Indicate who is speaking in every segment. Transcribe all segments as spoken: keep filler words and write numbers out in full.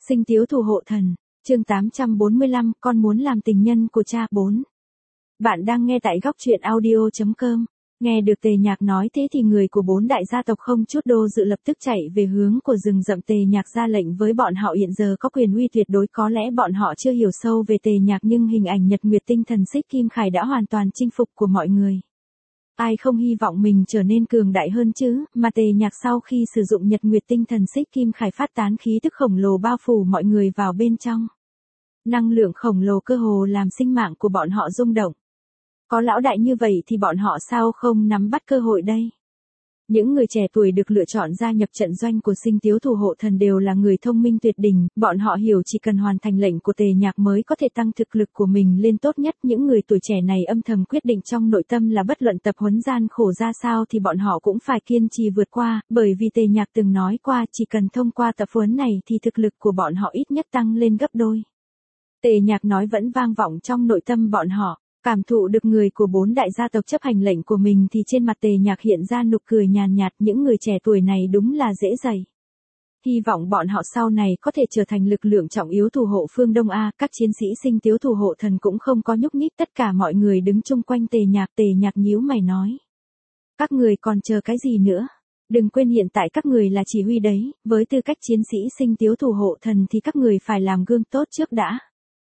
Speaker 1: Sinh Tiếu Thủ Hộ Thần, chương tám trăm bốn mươi lăm, con muốn làm tình nhân của cha. Bốn. Bạn đang nghe tại góc truyện audio chấm com. Nghe được Tề Nhạc nói thế thì người của bốn đại gia tộc không chút do dự lập tức chạy về hướng của rừng rậm. Tề Nhạc ra lệnh với bọn họ hiện giờ có quyền uy tuyệt đối. Có lẽ bọn họ chưa hiểu sâu về Tề Nhạc nhưng hình ảnh Nhật Nguyệt Tinh Thần Xích Kim Khải đã hoàn toàn chinh phục của mọi người. Ai không hy vọng mình trở nên cường đại hơn chứ, mà Tề Nhạc sau khi sử dụng Nhật Nguyệt Tinh Thần Xích Kim Khải phát tán khí tức khổng lồ bao phủ mọi người vào bên trong. Năng lượng khổng lồ cơ hồ làm sinh mạng của bọn họ rung động. Có lão đại như vậy thì bọn họ sao không nắm bắt cơ hội đây? Những người trẻ tuổi được lựa chọn gia nhập trận doanh của Sinh Tiếu Thủ Hộ Thần đều là người thông minh tuyệt đỉnh, bọn họ hiểu chỉ cần hoàn thành lệnh của Tề Nhạc mới có thể tăng thực lực của mình lên tốt nhất. Những người tuổi trẻ này âm thầm quyết định trong nội tâm là bất luận tập huấn gian khổ ra sao thì bọn họ cũng phải kiên trì vượt qua, bởi vì Tề Nhạc từng nói qua chỉ cần thông qua tập huấn này thì thực lực của bọn họ ít nhất tăng lên gấp đôi. Tề Nhạc nói vẫn vang vọng trong nội tâm bọn họ. Cảm thụ được người của bốn đại gia tộc chấp hành lệnh của mình thì trên mặt Tề Nhạc hiện ra nụ cười nhàn nhạt, những người trẻ tuổi này đúng là dễ dạy. Hy vọng bọn họ sau này có thể trở thành lực lượng trọng yếu thủ hộ phương Đông A. Các chiến sĩ Sinh Tiếu Thủ Hộ Thần cũng không có nhúc nhích, tất cả mọi người đứng chung quanh Tề Nhạc. Tề Nhạc nhíu mày nói. Các người còn chờ cái gì nữa? Đừng quên hiện tại các người là chỉ huy đấy, với tư cách chiến sĩ Sinh Tiếu Thủ Hộ Thần thì các người phải làm gương tốt trước đã.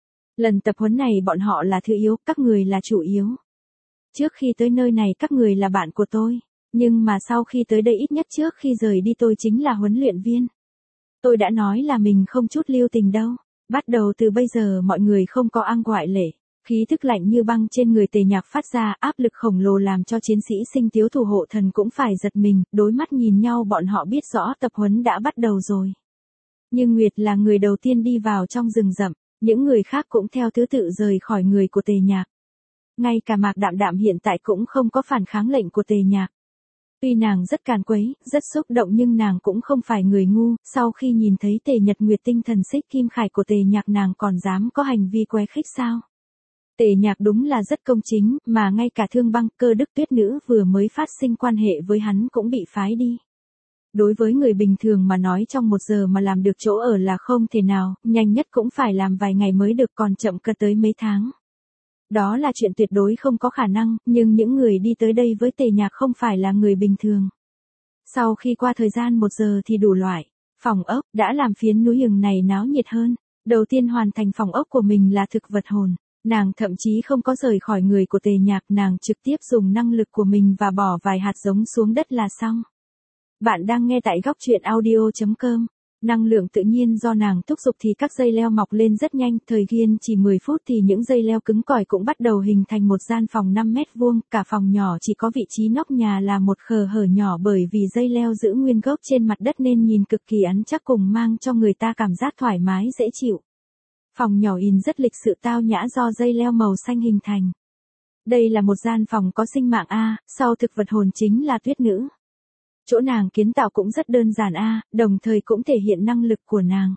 Speaker 1: Lần tập huấn này bọn họ là thứ yếu, các người là chủ yếu. Trước khi tới nơi này các người là bạn của tôi, nhưng mà sau khi tới đây ít nhất trước khi rời đi tôi chính là huấn luyện viên. Tôi đã nói là mình không chút lưu tình đâu, bắt đầu từ bây giờ mọi người không có ăn ngoại lệ. Khí thức lạnh như băng trên người Tề Nhạc phát ra, áp lực khổng lồ làm cho chiến sĩ Sinh Tiếu Thủ Hộ Thần cũng phải giật mình, đối mắt nhìn nhau bọn họ biết rõ tập huấn đã bắt đầu rồi. Nhưng Nguyệt là người đầu tiên đi vào trong rừng rậm. Những người khác cũng theo thứ tự rời khỏi người của Tề Nhạc. Ngay cả Mạc Đạm Đạm hiện tại cũng không có phản kháng lệnh của Tề Nhạc. Tuy nàng rất càn quấy, rất xúc động nhưng nàng cũng không phải người ngu, sau khi nhìn thấy Tề Nhật Nguyệt Tinh Thần Xích Kim Khải của Tề Nhạc nàng còn dám có hành vi khoe khích sao? Tề Nhạc đúng là rất công chính, mà ngay cả Thương Băng Cơ Đức Tuyết Nữ vừa mới phát sinh quan hệ với hắn cũng bị phái đi. Đối với người bình thường mà nói trong một giờ mà làm được chỗ ở là không thể nào, nhanh nhất cũng phải làm vài ngày mới được, còn chậm cơ tới mấy tháng. Đó là chuyện tuyệt đối không có khả năng, nhưng những người đi tới đây với Tề Nhạc không phải là người bình thường. Sau khi qua thời gian một giờ thì đủ loại phòng ốc đã làm phiến núi rừng này náo nhiệt hơn. Đầu tiên hoàn thành phòng ốc của mình là thực vật hồn. Nàng thậm chí không có rời khỏi người của Tề Nhạc, nàng trực tiếp dùng năng lực của mình và bỏ vài hạt giống xuống đất là xong. Bạn đang nghe tại góc truyện audio chấm com. Năng lượng tự nhiên do nàng thúc giục thì các dây leo mọc lên rất nhanh, thời gian chỉ mười phút thì những dây leo cứng cỏi cũng bắt đầu hình thành một gian phòng năm mét vuông, cả phòng nhỏ chỉ có vị trí nóc nhà là một khe hở nhỏ bởi vì dây leo giữ nguyên gốc trên mặt đất nên nhìn cực kỳ ắn chắc cùng mang cho người ta cảm giác thoải mái dễ chịu. Phòng nhỏ in rất lịch sự tao nhã do dây leo màu xanh hình thành. Đây là một gian phòng có sinh mạng A, sau thực vật hồn chính là Tuyết Nữ. Chỗ nàng kiến tạo cũng rất đơn giản a, đồng thời cũng thể hiện năng lực của nàng.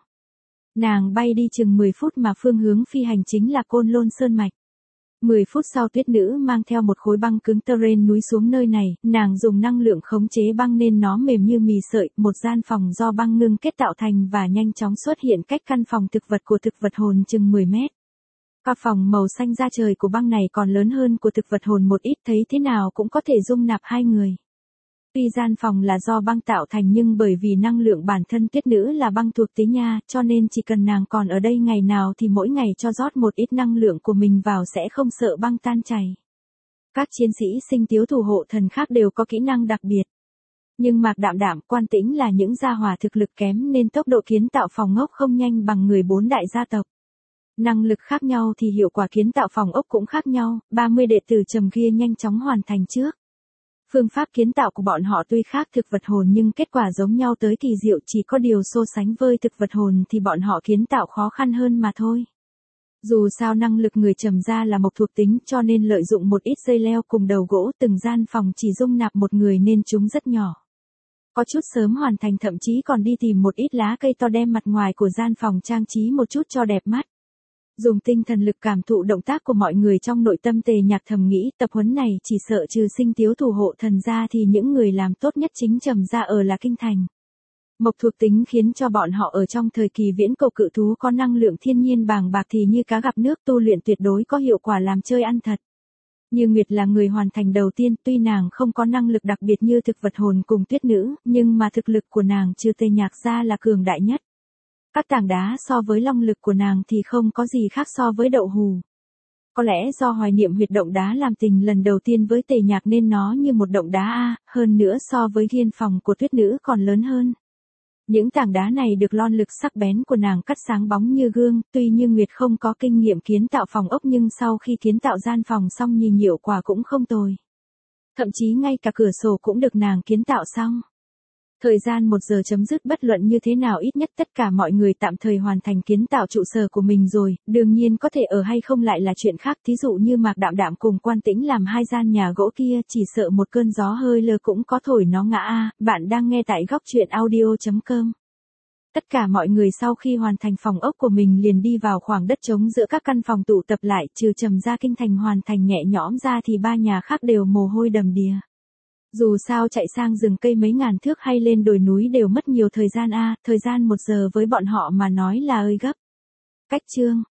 Speaker 1: Nàng bay đi chừng mười phút mà phương hướng phi hành chính là Côn Lôn Sơn Mạch. mười phút sau Tuyết Nữ mang theo một khối băng cứng terrain núi xuống nơi này, nàng dùng năng lượng khống chế băng nên nó mềm như mì sợi, một gian phòng do băng ngưng kết tạo thành và nhanh chóng xuất hiện cách căn phòng thực vật của thực vật hồn chừng mười mét. Cả phòng màu xanh da trời của băng này còn lớn hơn của thực vật hồn một ít, thấy thế nào cũng có thể dung nạp hai người. Tuy gian phòng là do băng tạo thành nhưng bởi vì năng lượng bản thân Tuyết Nữ là băng thuộc tính nha, cho nên chỉ cần nàng còn ở đây ngày nào thì mỗi ngày cho rót một ít năng lượng của mình vào sẽ không sợ băng tan chảy. Các chiến sĩ Sinh Tiếu Thủ Hộ Thần khác đều có kỹ năng đặc biệt. Nhưng Mạc Đạm Đạm, Quan Tĩnh là những gia hỏa thực lực kém nên tốc độ kiến tạo phòng ốc không nhanh bằng người bốn đại gia tộc. Năng lực khác nhau thì hiệu quả kiến tạo phòng ốc cũng khác nhau, ba mươi đệ tử trầm kia nhanh chóng hoàn thành trước. Phương pháp kiến tạo của bọn họ tuy khác thực vật hồn nhưng kết quả giống nhau tới kỳ diệu, chỉ có điều so sánh với thực vật hồn thì bọn họ kiến tạo khó khăn hơn mà thôi. Dù sao năng lực người trầm ra là mộc thuộc tính cho nên lợi dụng một ít dây leo cùng đầu gỗ, từng gian phòng chỉ dung nạp một người nên chúng rất nhỏ. Có chút sớm hoàn thành, thậm chí còn đi tìm một ít lá cây to đem mặt ngoài của gian phòng trang trí một chút cho đẹp mắt. Dùng tinh thần lực cảm thụ động tác của mọi người trong nội tâm Tề Nhạc thầm nghĩ tập huấn này chỉ sợ trừ Sinh Tiếu Thủ Hộ Thần ra thì những người làm tốt nhất chính trầm ra ở là Kinh Thành. Mộc thuộc tính khiến cho bọn họ ở trong thời kỳ viễn cổ cự thú có năng lượng thiên nhiên bàng bạc thì như cá gặp nước, tu luyện tuyệt đối có hiệu quả làm chơi ăn thật. Như Nguyệt là người hoàn thành đầu tiên, tuy nàng không có năng lực đặc biệt như thực vật hồn cùng tuyết nữ, nhưng mà thực lực của nàng trừ Tề Nhạc ra là cường đại nhất. Các tảng đá so với long lực của nàng thì không có gì khác so với đậu hù. Có lẽ do hoài niệm huyệt động đá làm tình lần đầu tiên với Tề Nhạc nên nó như một động đá a, hơn nữa so với thiên phòng của tuyết nữ còn lớn hơn. Những tảng đá này được lon lực sắc bén của nàng cắt sáng bóng như gương, tuy Như Nguyệt không có kinh nghiệm kiến tạo phòng ốc nhưng sau khi kiến tạo gian phòng xong nhìn hiệu quả cũng không tồi. Thậm chí ngay cả cửa sổ cũng được nàng kiến tạo xong. Thời gian một giờ chấm dứt, bất luận như thế nào ít nhất tất cả mọi người tạm thời hoàn thành kiến tạo trụ sở của mình rồi, đương nhiên có thể ở hay không lại là chuyện khác, thí dụ như Mạc Đạm Đạm cùng Quan Tĩnh làm hai gian nhà gỗ kia chỉ sợ một cơn gió hơi lơ cũng có thổi nó ngã a. Bạn đang nghe tại góc truyện audio chấm com. Tất cả mọi người sau khi hoàn thành phòng ốc của mình liền đi vào khoảng đất trống giữa các căn phòng tụ tập lại, trừ Trầm Gia Kinh Thành hoàn thành nhẹ nhõm ra thì ba nhà khác đều mồ hôi đầm đìa. Dù sao chạy sang rừng cây mấy ngàn thước hay lên đồi núi đều mất nhiều thời gian a, thời gian một giờ với bọn họ mà nói là ơi gấp. Cách chương